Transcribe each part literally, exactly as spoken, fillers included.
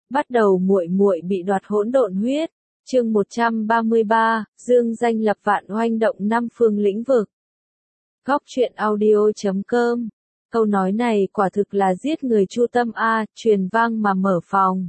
Bắt đầu muội muội bị đoạt hỗn độn huyết. Chương một trăm ba mươi ba, dương danh lập vạn oanh động năm phương lĩnh vực. Góc truyện audio chấm com. Câu nói này quả thực là giết người chu tâm a, truyền vang mà mở phòng.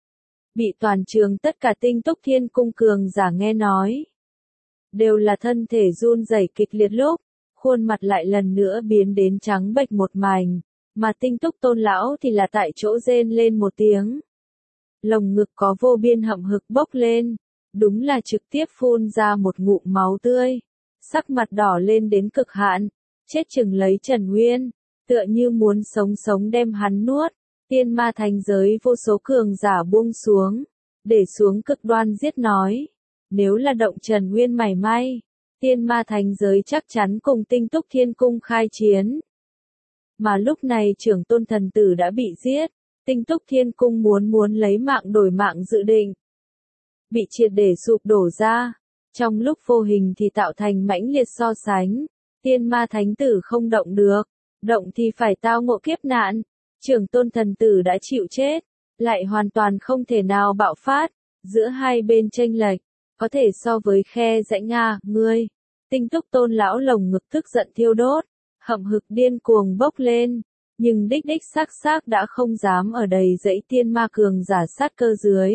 Bị toàn trường tất cả tinh túc thiên cung cường giả nghe nói. Đều là thân thể run rẩy kịch liệt lúc, khuôn mặt lại lần nữa biến đến trắng bệch một mảnh, mà tinh túc tôn lão thì là tại chỗ rên lên một tiếng. Lồng ngực có vô biên hậm hực bốc lên, đúng là trực tiếp phun ra một ngụm máu tươi, sắc mặt đỏ lên đến cực hạn, chết chừng lấy Trần Nguyên, tựa như muốn sống sống đem hắn nuốt. Tiên ma thành giới vô số cường giả buông xuống, để xuống cực đoan giết nói, nếu là động Trần Nguyên mảy may, tiên ma thành giới chắc chắn cùng tinh túc thiên cung khai chiến. Mà lúc này trưởng tôn thần tử đã bị giết, tinh túc thiên cung muốn muốn lấy mạng đổi mạng dự định, bị triệt để sụp đổ ra, trong lúc vô hình thì tạo thành mãnh liệt so sánh, tiên ma thánh tử không động được, động thì phải tao ngộ kiếp nạn, trưởng tôn thần tử đã chịu chết, lại hoàn toàn không thể nào bạo phát, giữa hai bên chênh lệch, có thể so với khe rãnh Nga, ngươi, tinh túc tôn lão lồng ngực tức giận thiêu đốt, hậm hực điên cuồng bốc lên, nhưng đích đích xác xác đã không dám ở đầy dãy tiên ma cường giả sát cơ dưới.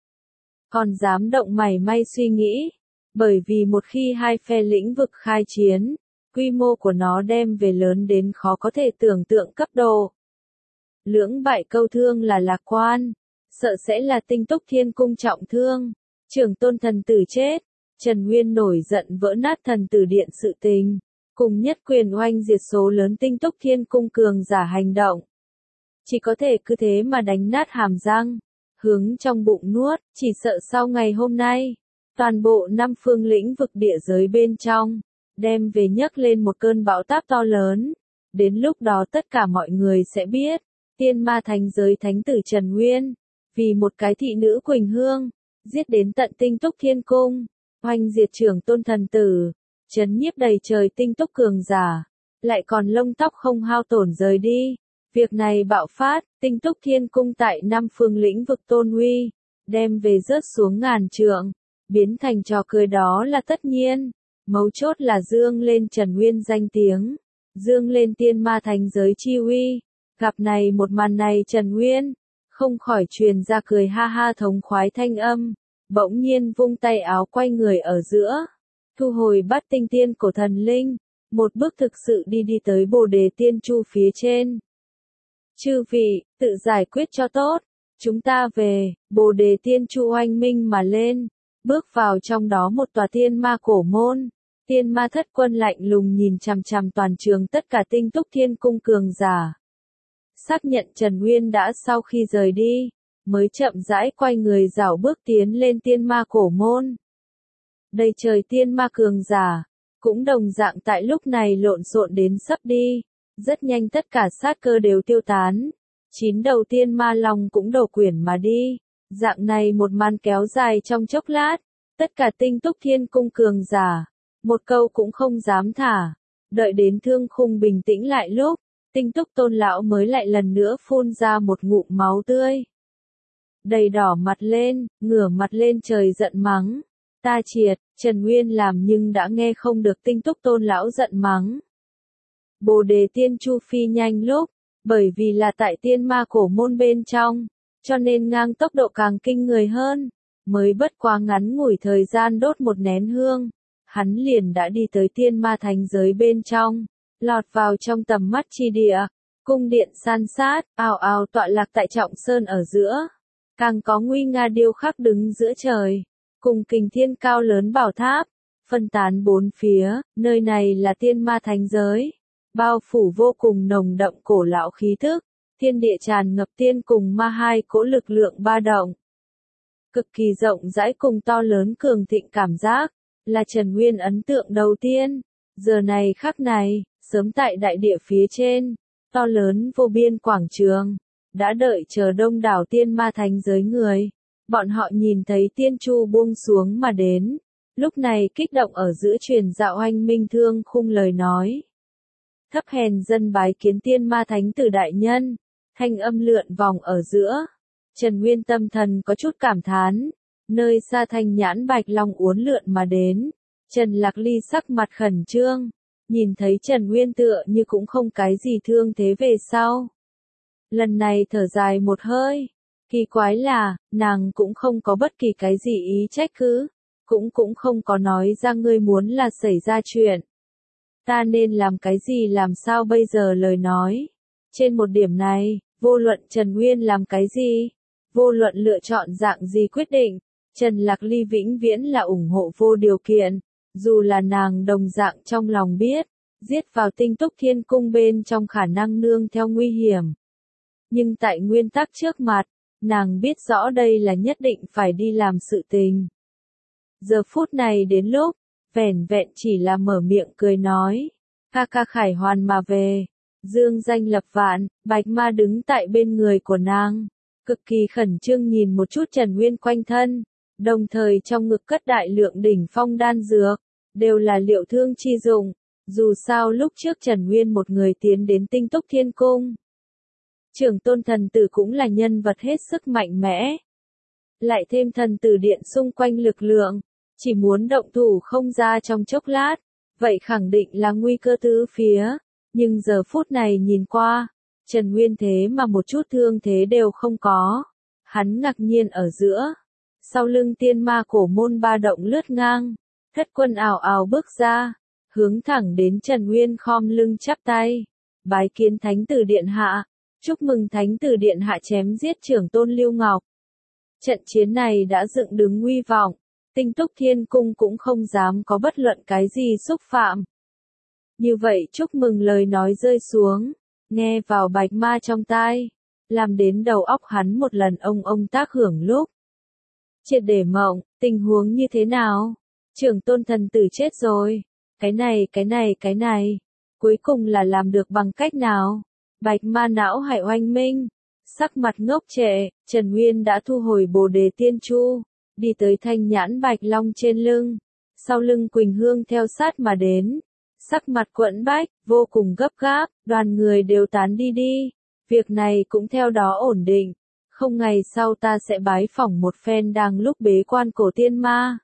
Còn dám động mảy may suy nghĩ, bởi vì một khi hai phe lĩnh vực khai chiến, quy mô của nó đem về lớn đến khó có thể tưởng tượng cấp độ. Lưỡng bại câu thương là lạc quan, sợ sẽ là tinh túc thiên cung trọng thương, trưởng tôn thần tử chết, Trần Nguyên nổi giận vỡ nát thần tử điện sự tình, cùng nhất quyền oanh diệt số lớn tinh túc thiên cung cường giả hành động. Chỉ có thể cứ thế mà đánh nát hàm răng, hướng trong bụng nuốt, chỉ sợ sau ngày hôm nay, toàn bộ năm phương lĩnh vực địa giới bên trong, đem về nhấc lên một cơn bão táp to lớn, đến lúc đó tất cả mọi người sẽ biết. Tiên ma thành giới thánh tử Trần Nguyên, vì một cái thị nữ Quỳnh Hương, giết đến tận tinh túc thiên cung, oanh diệt trưởng tôn thần tử, chấn nhiếp đầy trời tinh túc cường giả, lại còn lông tóc không hao tổn rời đi. Việc này bạo phát, tinh túc thiên cung tại năm phương lĩnh vực tôn uy, đem về rớt xuống ngàn trượng, biến thành trò cười đó là tất nhiên. Mấu chốt là dương lên Trần Nguyên danh tiếng, dương lên tiên ma thành giới chi uy. Gặp này một màn này Trần Nguyên, không khỏi truyền ra cười ha ha thống khoái thanh âm, bỗng nhiên vung tay áo quay người ở giữa, thu hồi bát tinh tiên cổ thần linh, một bước thực sự đi đi tới Bồ Đề Tiên Chu phía trên. Chư vị, tự giải quyết cho tốt, chúng ta về. Bồ Đề Tiên Chu oanh minh mà lên, bước vào trong đó một tòa tiên ma cổ môn. Tiên ma thất quân lạnh lùng nhìn chằm chằm toàn trường tất cả tinh túc thiên cung cường giả. Xác nhận Trần Nguyên đã sau khi rời đi, mới chậm rãi quay người rảo bước tiến lên tiên ma cổ môn. Đầy trời tiên ma cường giả, cũng đồng dạng tại lúc này lộn xộn đến sắp đi, rất nhanh tất cả sát cơ đều tiêu tán, chín đầu tiên ma long cũng đầu quyển mà đi, dạng này một màn kéo dài trong chốc lát, tất cả tinh túc thiên cung cường giả, một câu cũng không dám thả, đợi đến thương khung bình tĩnh lại lúc, tinh túc tôn lão mới lại lần nữa phun ra một ngụm máu tươi. Đầy đỏ mặt lên, ngửa mặt lên trời giận mắng. Ta triệt, Trần Nguyên làm nhưng đã nghe không được tinh túc tôn lão giận mắng. Bồ Đề Tiên Chu phi nhanh lúc, bởi vì là tại tiên ma cổ môn bên trong, cho nên ngang tốc độ càng kinh người hơn, mới bất quá ngắn ngủi thời gian đốt một nén hương, hắn liền đã đi tới tiên ma thành giới bên trong. Lọt vào trong tầm mắt chi địa, cung điện san sát, ào ào tọa lạc tại trọng sơn ở giữa, càng có nguy nga điêu khắc đứng giữa trời, cùng kình thiên cao lớn bảo tháp, phân tán bốn phía, nơi này là tiên ma thánh giới, bao phủ vô cùng nồng đậm cổ lão khí thức, thiên địa tràn ngập tiên cùng ma hai cỗ lực lượng ba động. Cực kỳ rộng rãi cùng to lớn cường thịnh cảm giác, là Trần Nguyên ấn tượng đầu tiên, giờ này khắc này. Sớm tại đại địa phía trên, to lớn vô biên quảng trường, đã đợi chờ đông đảo tiên ma thánh giới người. Bọn họ nhìn thấy tiên chu buông xuống mà đến, lúc này kích động ở giữa truyền dạo oanh minh thương khung lời nói. Thấp hèn dân bái kiến tiên ma thánh tử đại nhân, thanh âm lượn vòng ở giữa. Trần Nguyên tâm thần có chút cảm thán, nơi xa Thanh Nhãn Bạch Long uốn lượn mà đến. Trần Lạc Ly sắc mặt khẩn trương, nhìn thấy Trần Nguyên tựa như cũng không cái gì thương thế về sau. Lần này thở dài một hơi, kỳ quái là, nàng cũng không có bất kỳ cái gì ý trách cứ, cũng cũng không có nói ra ngươi muốn là xảy ra chuyện. Ta nên làm cái gì làm sao bây giờ lời nói. Trên một điểm này, vô luận Trần Nguyên làm cái gì, vô luận lựa chọn dạng gì quyết định, Trần Lạc Ly vĩnh viễn là ủng hộ vô điều kiện, dù là nàng đồng dạng trong lòng biết, giết vào Tinh Túc Thiên Cung bên trong khả năng nương theo nguy hiểm. Nhưng tại nguyên tắc trước mặt, nàng biết rõ đây là nhất định phải đi làm sự tình. Giờ phút này đến lúc, vẻn vẹn chỉ là mở miệng cười nói, ca ca khải hoàn mà về, dương danh lập vạn, Bạch Ma đứng tại bên người của nàng, cực kỳ khẩn trương nhìn một chút Trần Nguyên quanh thân, đồng thời trong ngực cất đại lượng đỉnh phong đan dược, đều là liệu thương chi dụng, dù sao lúc trước Trần Nguyên một người tiến đến Tinh Túc Thiên Cung. Trưởng tôn thần tử cũng là nhân vật hết sức mạnh mẽ. Lại thêm thần tử điện xung quanh lực lượng, chỉ muốn động thủ không ra trong chốc lát, vậy khẳng định là nguy cơ tứ phía. Nhưng giờ phút này nhìn qua, Trần Nguyên thế mà một chút thương thế đều không có. Hắn ngạc nhiên ở giữa, sau lưng tiên ma cổ môn ba động lướt ngang, thất quân ào ào bước ra, hướng thẳng đến Trần Nguyên khom lưng chắp tay, bái kiến thánh tử điện hạ. Chúc mừng thánh tử điện hạ chém giết trưởng tôn Lưu Ngọc. Trận chiến này đã dựng đứng nguy vọng, Tinh Túc Thiên Cung cũng không dám có bất luận cái gì xúc phạm. Như vậy chúc mừng lời nói rơi xuống, nghe vào Bạch Ma trong tai, làm đến đầu óc hắn một lần ông ông tác hưởng lúc. Triệt để mộng, tình huống như thế nào? Trưởng tôn thần tử chết rồi, cái này cái này cái này, cuối cùng là làm được bằng cách nào? Bạch Ma não hải oanh minh, sắc mặt ngốc trệ, Trần Nguyên đã thu hồi Bồ Đề Tiên Chu, đi tới Thanh Nhãn Bạch Long trên lưng, sau lưng Quỳnh Hương theo sát mà đến, sắc mặt quẫn bách, vô cùng gấp gáp, đoàn người đều tán đi đi, việc này cũng theo đó ổn định, không ngày sau ta sẽ bái phỏng một phen đang lúc bế quan cổ tiên ma.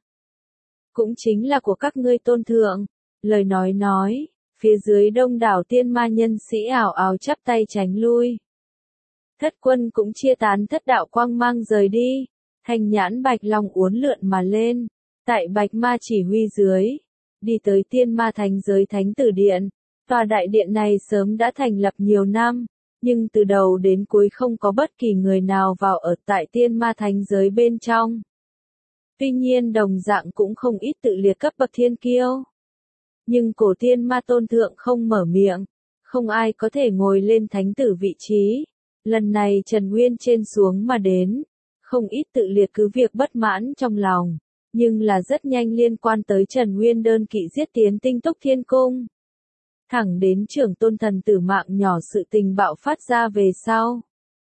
Cũng chính là của các ngươi tôn thượng, lời nói nói. Phía dưới đông đảo tiên ma nhân sĩ ảo ảo chắp tay tránh lui. Thất quân cũng chia tán thất đạo quang mang rời đi. Thanh Nhãn Bạch Long uốn lượn mà lên. Tại Bạch Ma chỉ huy dưới. Đi tới tiên ma thánh giới thánh tử điện. Tòa đại điện này sớm đã thành lập nhiều năm. Nhưng từ đầu đến cuối không có bất kỳ người nào vào ở tại tiên ma thánh giới bên trong. Tuy nhiên đồng dạng cũng không ít tự liệt cấp bậc thiên kiêu. Nhưng cổ tiên ma tôn thượng không mở miệng, không ai có thể ngồi lên thánh tử vị trí. Lần này Trần Nguyên trên xuống mà đến, không ít tự liệt cứ việc bất mãn trong lòng, nhưng là rất nhanh liên quan tới Trần Nguyên đơn kỵ giết tiến Tinh Túc Thiên Cung. Thẳng đến trưởng tôn thần tử mạng nhỏ sự tình bạo phát ra về sau.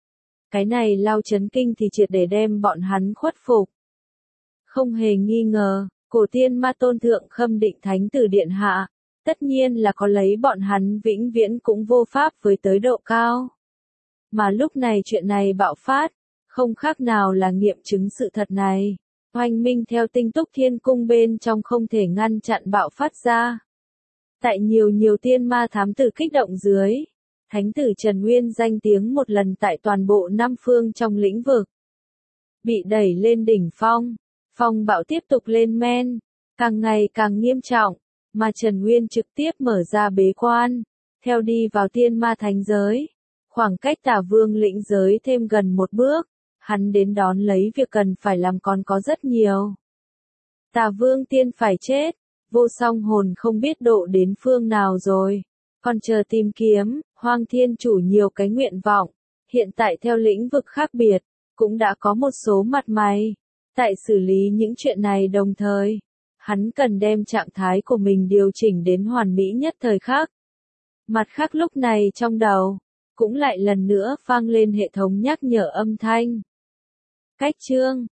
Cái này lao chấn kinh thì triệt để đem bọn hắn khuất phục. Không hề nghi ngờ. Cổ tiên ma tôn thượng khâm định thánh tử điện hạ, tất nhiên là có lấy bọn hắn vĩnh viễn cũng vô pháp với tới độ cao. Mà lúc này chuyện này bạo phát, không khác nào là nghiệm chứng sự thật này. Oanh minh theo Tinh Túc Thiên Cung bên trong không thể ngăn chặn bạo phát ra. Tại nhiều nhiều tiên ma thám tử kích động dưới, thánh tử Trần Nguyên danh tiếng một lần tại toàn bộ năm phương trong lĩnh vực. Bị đẩy lên đỉnh phong. Phong bạo tiếp tục lên men, càng ngày càng nghiêm trọng, mà Trần Nguyên trực tiếp mở ra bế quan, theo đi vào tiên ma thánh giới. Khoảng cách Tà Vương lĩnh giới thêm gần một bước, hắn đến đón lấy việc cần phải làm còn có rất nhiều. Tà Vương tiên phải chết, vô song hồn không biết độ đến phương nào rồi, còn chờ tìm kiếm, Hoang Thiên Chủ nhiều cái nguyện vọng, hiện tại theo lĩnh vực khác biệt, cũng đã có một số mặt mày. Tại xử lý những chuyện này đồng thời, hắn cần đem trạng thái của mình điều chỉnh đến hoàn mỹ nhất thời khắc. Mặt khác lúc này trong đầu, cũng lại lần nữa vang lên hệ thống nhắc nhở âm thanh. Cách chương